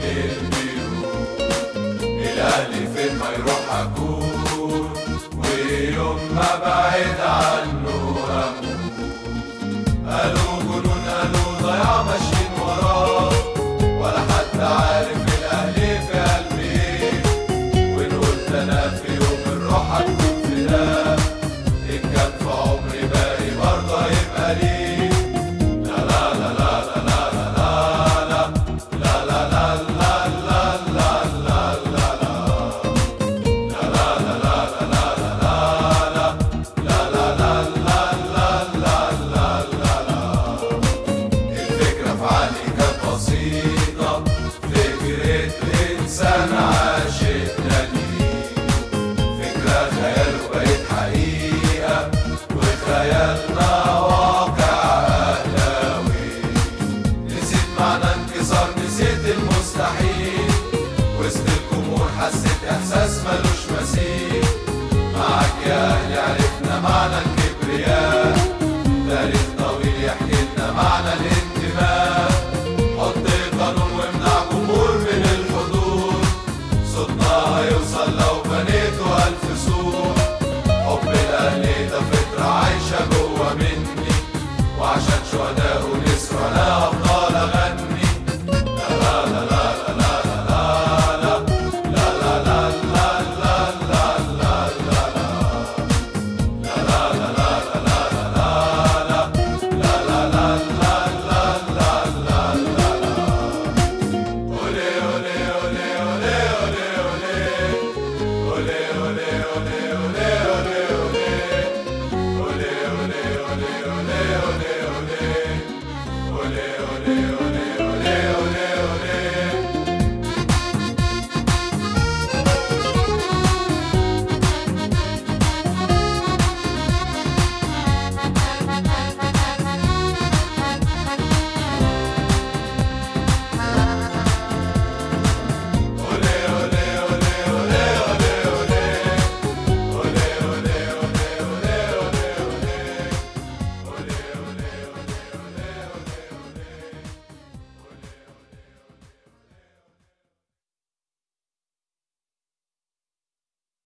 البيوت. الأهلي فين ما يروح أكون، ويوم ما بعد عنه أموت. قالوا جنون قالوا ضياع ماشيين وراه، ولا حد عارف الأهلي في قلبي ايه. وإن قلت أنا في يوم الروح هتكون فداه، إن كان في عمري باقي برضه هيبقى ليه. لا لا لا لا لا لا لا لا لا لا لا لا لا لا لا إنسان عاشقنا ليه. فكرة خيال وبقت حقيقة، وخيالنا واقع أهلاوي. نسيت معنى انكسار، نسيت المستحيل، وسط الجمهور حسيت إحساس ملوش مثيل. معاك يا أهلي